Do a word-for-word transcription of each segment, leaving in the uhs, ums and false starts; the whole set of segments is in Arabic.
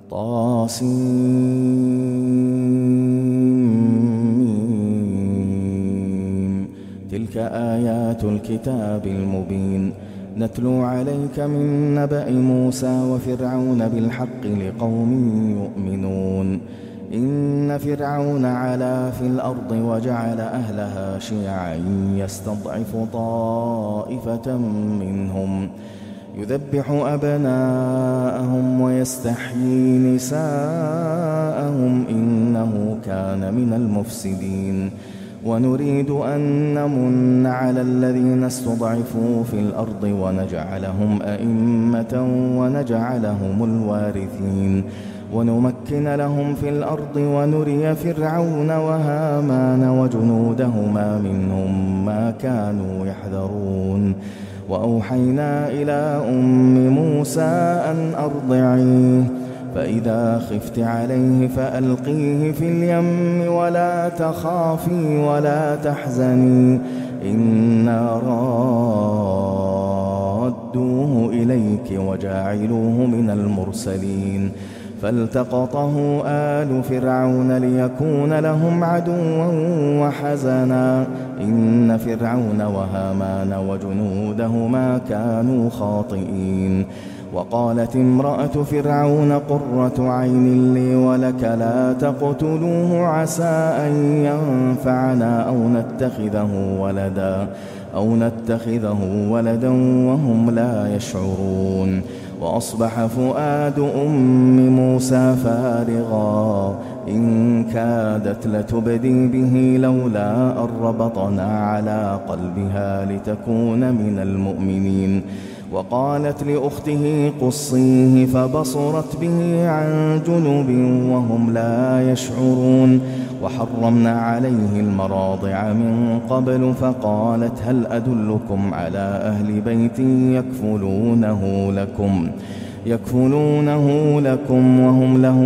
طاسيم. تلك آيات الكتاب المبين نتلو عليك من نبأ موسى وفرعون بالحق لقوم يؤمنون. إن فرعون علا في الأرض وجعل أهلها شيعا يستضعف طائفة منهم يذبح أبناءهم ويستحيي نساءهم إنه كان من المفسدين. ونريد أن نمن على الذين استضعفوا في الأرض ونجعلهم أئمة ونجعلهم الوارثين ونمكن لهم في الأرض ونري فرعون وهامان وجنودهما منهم ما كانوا يحذرون. وأوحينا إلى أم موسى أن أرضعيه فإذا خفت عليه فألقيه في اليم ولا تخافي ولا تحزني إنا رادوه إليك وجاعلوه من المرسلين. فالتقطه آل فرعون ليكون لهم عدوا وحزنا إن فرعون وهامان وجنودهما كانوا خاطئين. وقالت امرأة فرعون قرة عين لي ولك لا تقتلوه عسى أن ينفعنا أو نتخذه ولدا أو نتخذه ولدا وهم لا يشعرون. وأصبح فؤاد أم موسى فارغا إن كادت لتبدي به لولا أن ربطنا على قلبها لتكون من المؤمنين. وقالت لأخته قصيه فبصرت به عن جنب وهم لا يشعرون. وحرمنا عليه المراضع من قبل فقالت هل أدلكم على أهل بيت يكفلونه لكم يكفلونه لكم وهم له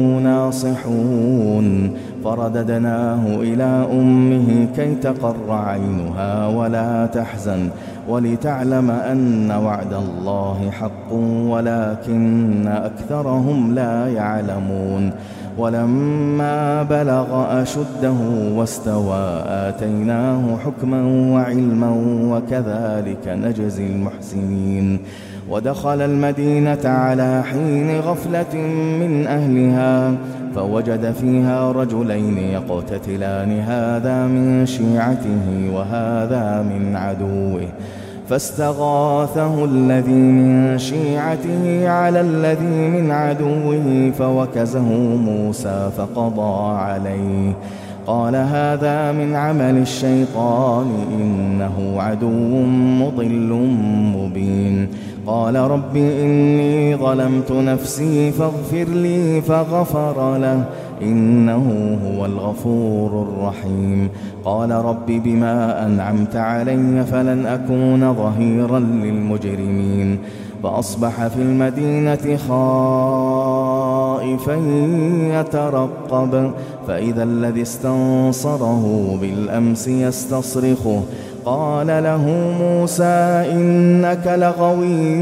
ناصحون. فرددناه إلى أمه كي تقر عينها ولا تحزن ولتعلم أن وعد الله حق ولكن أكثرهم لا يعلمون. ولما بلغ أشده واستوى آتيناه حكما وعلما وكذلك نجزي المحسنين. ودخل المدينة على حين غفلة من أهلها فوجد فيها رجلين يقتتلان هذا من شيعته وهذا من عدوه فاستغاثه الذي من شيعته على الذي من عدوه فوكزه موسى فقضى عليه. قال هذا من عمل الشيطان إنه عدو مضل مبين. قال رب إني ظلمت نفسي فاغفر لي فغفر له إنه هو الغفور الرحيم. قال رب بما أنعمت علي فلن أكون ظهيرا للمجرمين. فأصبح في المدينة خائفا يترقب فإذا الذي استنصره بالأمس يستصرخه قال له موسى إنك لغوي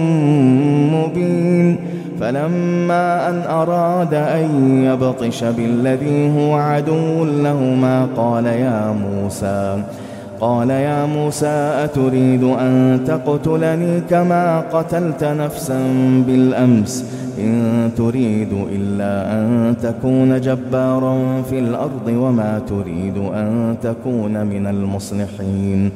مبين. فلما أن أراد أن يبطش بالذي هو عدو لهما قال يا موسى قال يا موسى أتريد أن تقتلني كما قتلت نفسا بالأمس إن تريد إلا أن تكون جبارا في الأرض وما تريد أن تكون من المصلحين.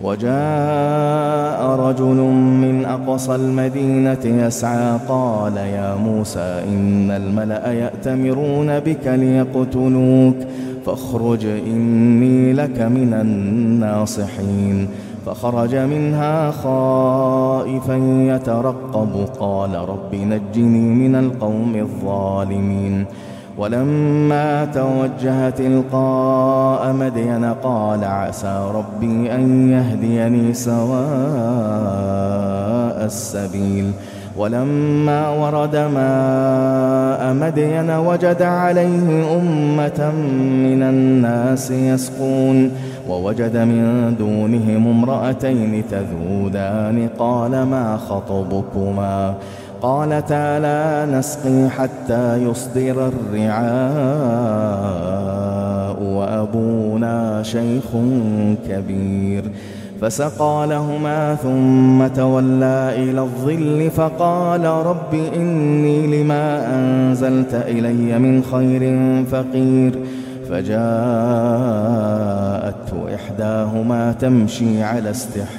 وجاء رجل من أقصى المدينة يسعى قال يا موسى إن الملأ يأتمرون بك ليقتلوك فاخرج إني لك من الناصحين. فخرج منها خائفا يترقب قال رب نجني من القوم الظالمين. ولما توجه تلقاء مدين قال عسى ربي أن يهديني سواء السبيل. ولما ورد ماء مدين وجد عليه أمة من الناس يسقون ووجد من دونهم امرأتين تذودان قال ما خطبكما قالتا لا نسقي حتى يصدر الرعاء وأبونا شيخ كبير. فسقى لهما ثم تولى إلى الظل فقال رب إني لما أنزلت إلي من خير فقير. فجاءته إحداهما تمشي على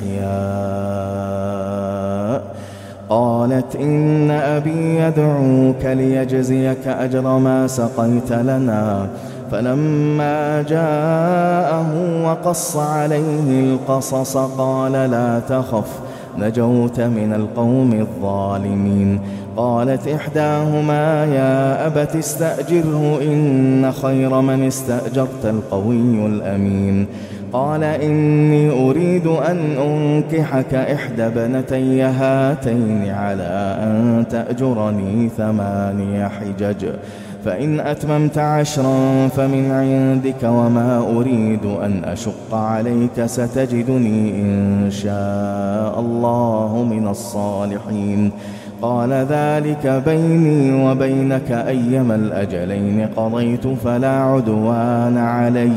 استحياء قالت إن أبي يدعوك ليجزيك أجر ما سقيت لنا. فلما جاءه وقص عليه القصص قال لا تخف نجوت من القوم الظالمين. قالت إحداهما يا أبت استأجره إن خير من استأجرت القوي الأمين. قال إني أريد أن أنكحك إحدى بنتي هاتين على أن تأجرني ثماني حجج فإن أتممت عشرا فمن عندك وما أريد أن أشق عليك ستجدني إن شاء الله من الصالحين. قال ذلك بيني وبينك أيما الأجلين قضيت فلا عدوان علي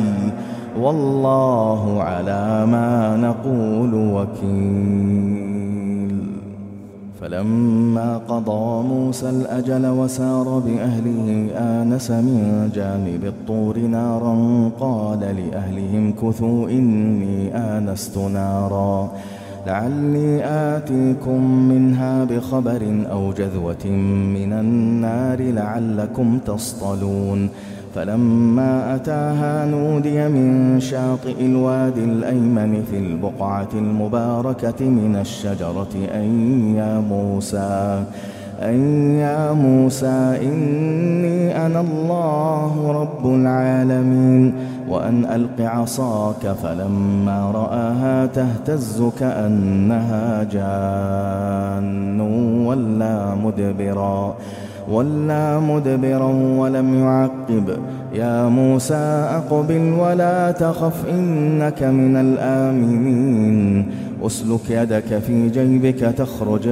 والله على ما نقول وكيل. فلما قضى موسى الأجل وسار بأهله آنس من جانب الطور نارا قال لأهلهم كثوا إني آنست نارا لعلي آتيكم منها بخبر أو جذوة من النار لعلكم تصطلون. فلما أتاها نودي من شاطئ الوادي الأيمن في البقعة المباركة من الشجرة أن يا موسى أن يا موسى إني أنا الله رب العالمين وأن ألق عصاك. فلما رآها تهتز كأنها جان ولا مدبرا ولا مدبرا ولم يعقب. يا موسى أقبل ولا تخف إنك من الآمنين. أسلك يدك في جيبك تخرج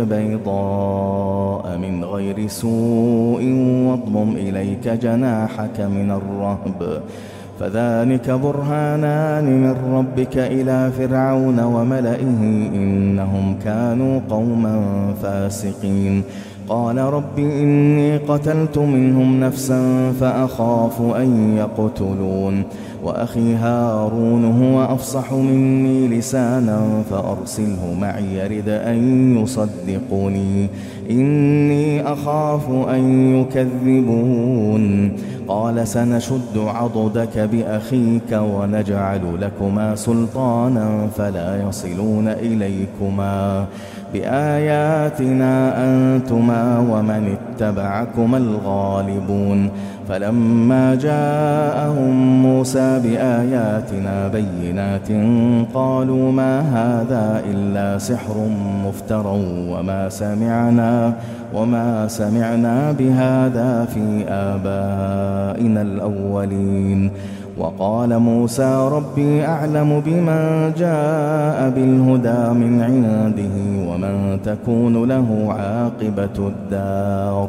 بيضاء من غير سوء واضمم إليك جناحك من الرهب فذلك برهانان من ربك إلى فرعون وملئه إنهم كانوا قوما فاسقين. قال رب إني قتلت منهم نفسا فأخاف أن يقتلون وأخي هارون هو أفصح مني لسانا فأرسله معي يرد أن يصدقني إني أخاف أن يكذبون. قال سنشد عضدك بأخيك ونجعل لكما سلطانا فلا يصلون إليكما بآياتنا أنتما ومن اتبعكما الغالبون. فلما جاءهم موسى بآياتنا بينات قالوا ما هذا إلا سحر مفترى وما سمعنا وما سمعنا بهذا في آبائنا الأولين. وقال موسى ربي أعلم بمن جاء بالهدى من عنده ومن تكون له عاقبة الدار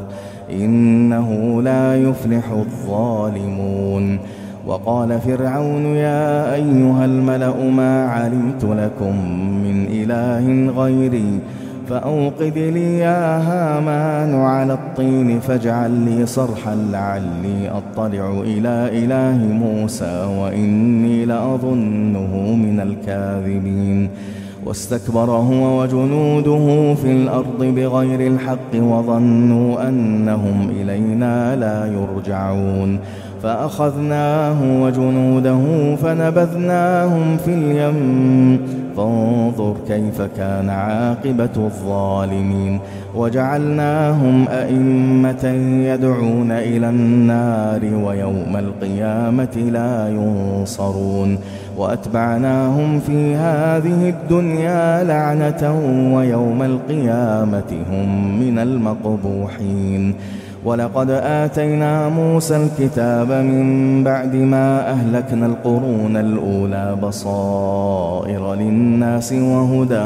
إنه لا يفلح الظالمون. وقال فرعون يا أيها الملأ ما علمت لكم من إله غيري فأوقد لي يا هامان على الطين فاجعل لي صرحا لعلي أطلع إلى إله موسى وإني لأظنه من الكاذبين. واستكبر هو وجنوده في الأرض بغير الحق وظنوا أنهم إلينا لا يرجعون. فأخذناه وجنوده فنبذناهم في اليم فانظر كيف كان عاقبة الظالمين. وجعلناهم أئمة يدعون إلى النار ويوم القيامة لا ينصرون. وأتبعناهم في هذه الدنيا لعنة ويوم القيامة هم من المقبوحين. ولقد آتينا موسى الكتاب من بعد ما أهلكنا القرون الأولى بصائر للناس وهدى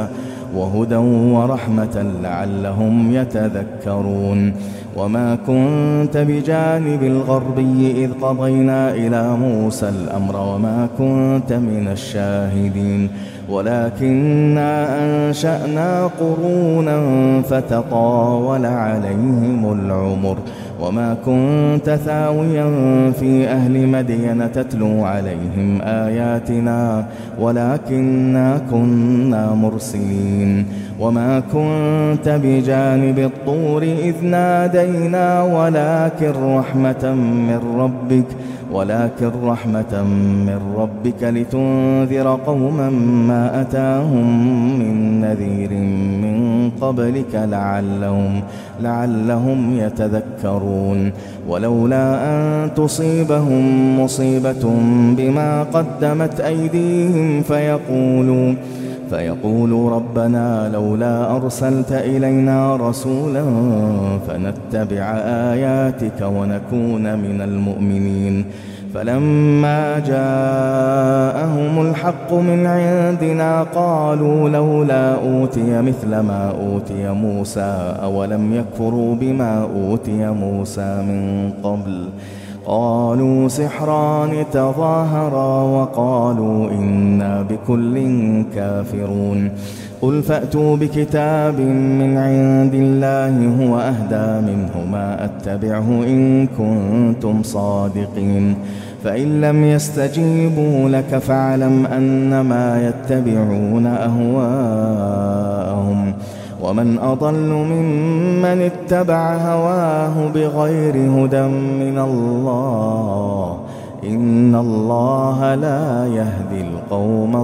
وهدى ورحمة لعلهم يتذكرون. وما كنت بجانب الغربي إذ قضينا إلى موسى الأمر وما كنت من الشاهدين ولكننا أنشأنا قرونا فتطاول عليهم العمر. وما كنت ثاويا في أهل مدين تتلو عليهم آياتنا ولكننا كنا مرسلين. وما كنت بجانب الطور إذ نادينا ولكن رحمة من ربك ولكن رحمة من ربك لتنذر قوما ما أتاهم من نذير من قبلك لعلهم, لعلهم يتذكرون. ولولا أن تصيبهم مصيبة بما قدمت أيديهم فيقولوا فيقولوا ربنا لولا أرسلت إلينا رسولا فنتبع آياتك ونكون من المؤمنين. فلما جاءهم الحق من عندنا قالوا لولا أوتي مثل ما أوتي موسى أولم يكفروا بما أوتي موسى من قبل قالوا سحران تظاهرا وقالوا إنا بكل كافرون. قل فأتوا بكتاب من عند الله هو أهدى منه ما أتبعه إن كنتم صادقين. فإن لم يستجيبوا لك فاعلم أنما يتبعون أهواءهم ومن أضل ممن اتبع هواه بغير هدى من الله إن الله لا يهدي القوم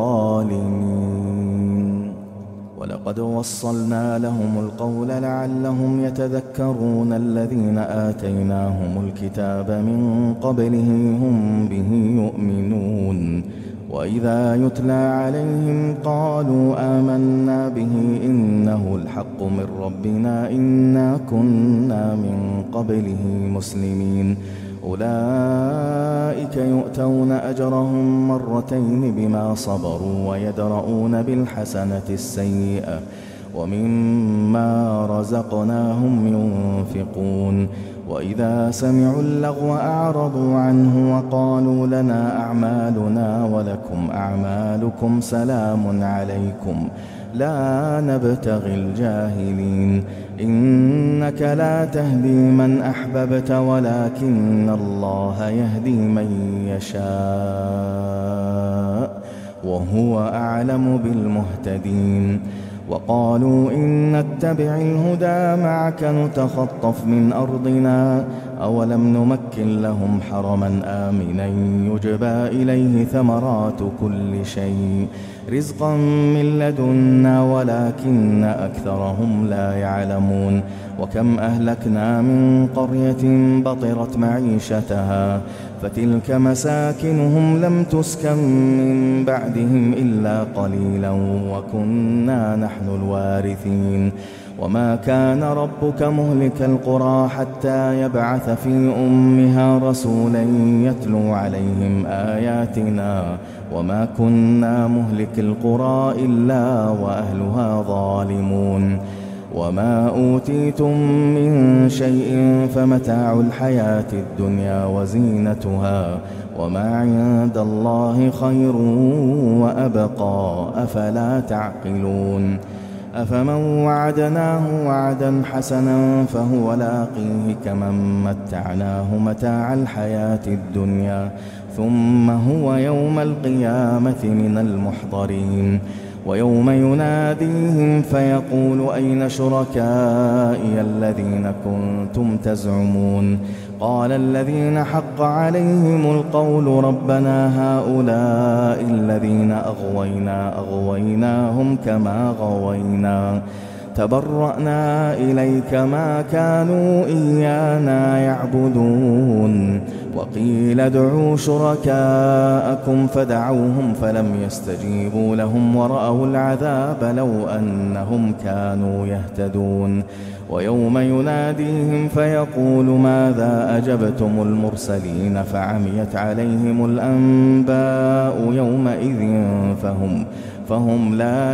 الظالمين. ولقد وصلنا لهم القول لعلهم يتذكرون الذين آتيناهم الكتاب من قبله هم به يؤمنون. وإذا يتلى عليهم قالوا آمنا به إنه الحق من ربنا إنا كنا من قبله مسلمين. أولئك يؤتون أجرهم مرتين بما صبروا ويدرؤون بالحسنة السيئة ومما رزقناهم ينفقون. وإذا سمعوا اللغو أعرضوا عنه وقالوا لنا أعمالنا ولكم أعمالكم سلام عليكم لا نبتغي الجاهلين. إنك لا تهدي من أحببت ولكن الله يهدي من يشاء وهو أعلم بالمهتدين. وقالوا إن نتبع الهدى معك نتخطف من أرضنا أولم نمكن لهم حرما آمنا يجبى إليه ثمرات كل شيء رزقا من لدنا ولكن أكثرهم لا يعلمون. وكم أهلكنا من قرية بطرت معيشتها فتلك مساكنهم لم تسكن من بعدهم إلا قليلا وكنا نحن الوارثين. وما كان ربك مهلك القرى حتى يبعث في أمها رسولا يتلو عليهم آياتنا وما كنا مهلك القرى إلا وأهلها ظالمون. وما أوتيتم من شيء فمتاع الحياة الدنيا وزينتها وما عند الله خير وأبقى أفلا تعقلون. أفمن وعدناه وعدا حسنا فهو لاقيه كمن متعناه متاع الحياة الدنيا ثم هو يوم القيامة من المحضرين. ويوم يناديهم فيقول أين شركائي الذين كنتم تزعمون قال الذين حق عليهم القول ربنا هؤلاء الذين أغوينا أغويناهم كما غوينا تبرأنا إليك ما كانوا إيانا يعبدون. وقيل ادعوا شركاءكم فدعوهم فلم يستجيبوا لهم ورأوا العذاب لو أنهم كانوا يهتدون. ويوم يناديهم فيقول ماذا أجبتم المرسلين فعميت عليهم الأنباء يومئذ فهم فهم لا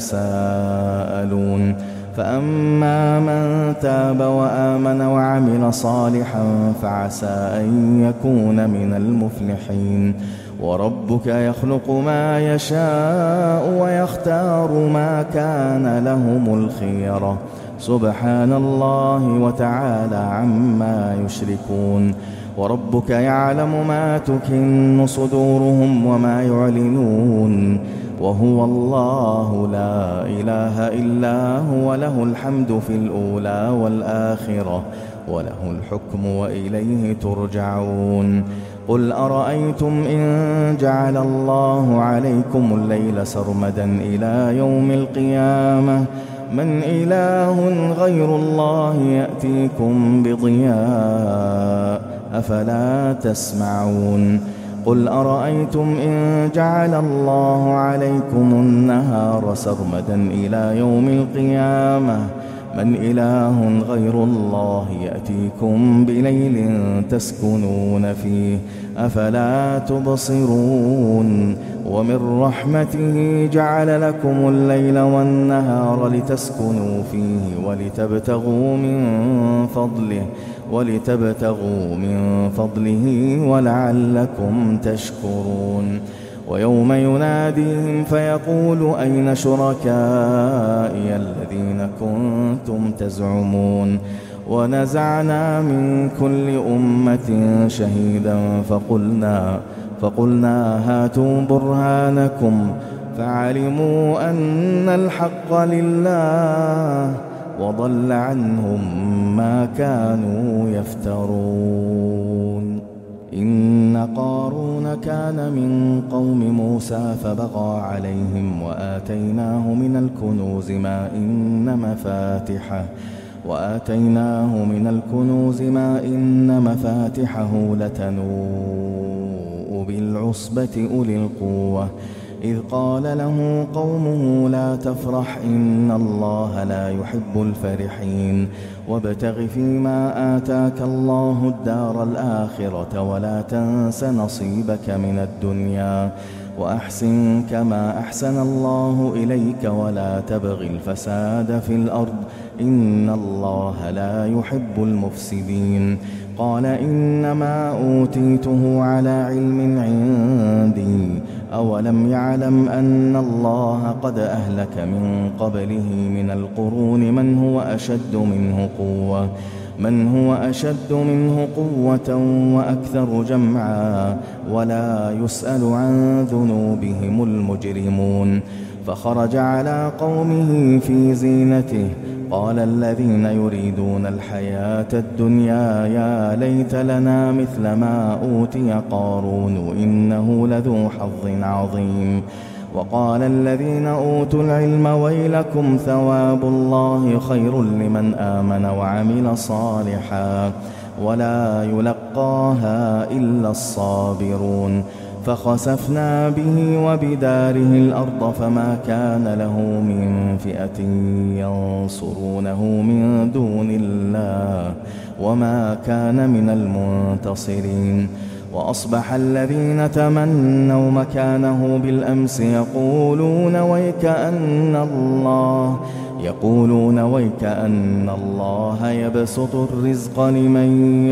يتساءلون فأما من تاب وآمن وعمل صالحا فعسى أن يكون من المفلحين وربك يخلق ما يشاء ويختار ما كان لهم الخيرة سبحان الله وتعالى عما يشركون وربك يعلم ما تكن صدورهم وما يعلنون وهو الله لا إله إلا هو له الحمد في الأولى والآخرة وله الحكم وإليه ترجعون قل أرأيتم إن جعل الله عليكم الليل سرمدا إلى يوم القيامة من إله غير الله يأتيكم بضياء أفلا تسمعون قل أرأيتم إن جعل الله عليكم النهار سرمدا إلى يوم القيامة من إله غير الله يأتيكم بليل تسكنون فيه أفلا تبصرون ومن رحمته جعل لكم الليل والنهار لتسكنوا فيه ولتبتغوا من فضله ولتبتغوا من فضله ولعلكم تشكرون ويوم يناديهم فيقول أين شركائي الذين كنتم تزعمون ونزعنا من كل أمة شهيدا فقلنا فقلنا هاتوا برهانكم فعلموا أن الحق لله وضل عنهم ما كانوا يفترون إن قارون كان من قوم موسى فبغى عليهم وآتيناه من الكنوز ما إن مفاتحه وآتيناه من الكنوز ما إن مفاتحه لتنوء بالعصبة أولي القوة إذ قال له قومه لا تفرح إن الله لا يحب الفرحين وابتغ فيما آتاك الله الدار الآخرة ولا تنس نصيبك من الدنيا وأحسن كما أحسن الله إليك ولا تبغ الفساد في الأرض إن الله لا يحب المفسدين قال إنما أوتيته على علم عندي أولم يعلم أن الله قد أهلك من قبله من القرون من هو أشد منه قوة من هو أشد منه قوة وأكثر جمعا ولا يسأل عن ذنوبهم المجرمون فخرج على قومه في زينته قال الذين يريدون الحياة الدنيا يا ليت لنا مثل ما أوتي قارون إنه لذو حظ عظيم وقال الذين أوتوا العلم ويلكم ثواب الله خير لمن آمن وعمل صالحا ولا يلقاها إلا الصابرون فخسفنا به وبداره الأرض فما كان له من فئة ينصرونه من دون الله وما كان من المنتصرين وأصبح الذين تمنوا مكانه بالأمس يقولون ويكأن الله يقولون ويكأن الله يبسط الرزق لمن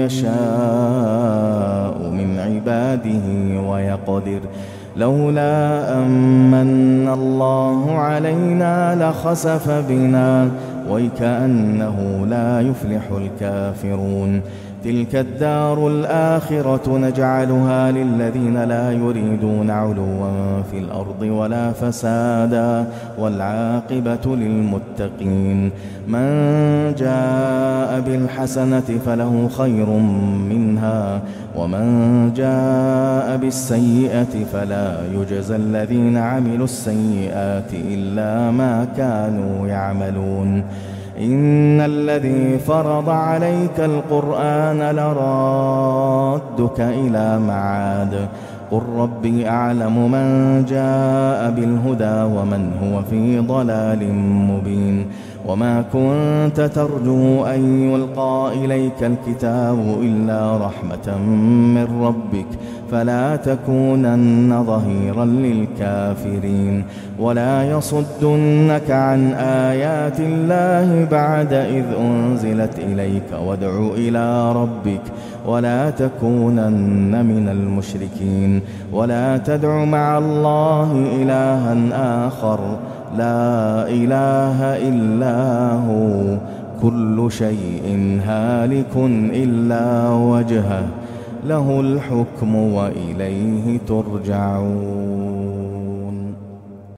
يشاء من عباده ويقدر لولا أمن الله علينا لخسف بنا ويكأنه لا يفلح الكافرون تلك الدار الآخرة نجعلها للذين لا يريدون علوا في الأرض ولا فسادا والعاقبة للمتقين من جاء بالحسنة فله خير منها ومن جاء بالسيئة فلا يجزى الذين عملوا السيئات إلا ما كانوا يعملون إن الذي فرض عليك القرآن لرادك إلى معاد قل ربي أعلم من جاء بالهدى ومن هو في ضلال مبين وما كنت ترجو أن يلقى إليك الكتاب إلا رحمة من ربك فلا تكونن ظهيرا للكافرين ولا يصدنك عن آيات الله بعد إذ أنزلت إليك وادع إلى ربك ولا تكونن من المشركين ولا تدع مع الله إلها آخر لا إله إلا هو كل شيء هالك إلا وجهه له الحكم وإليه ترجعون.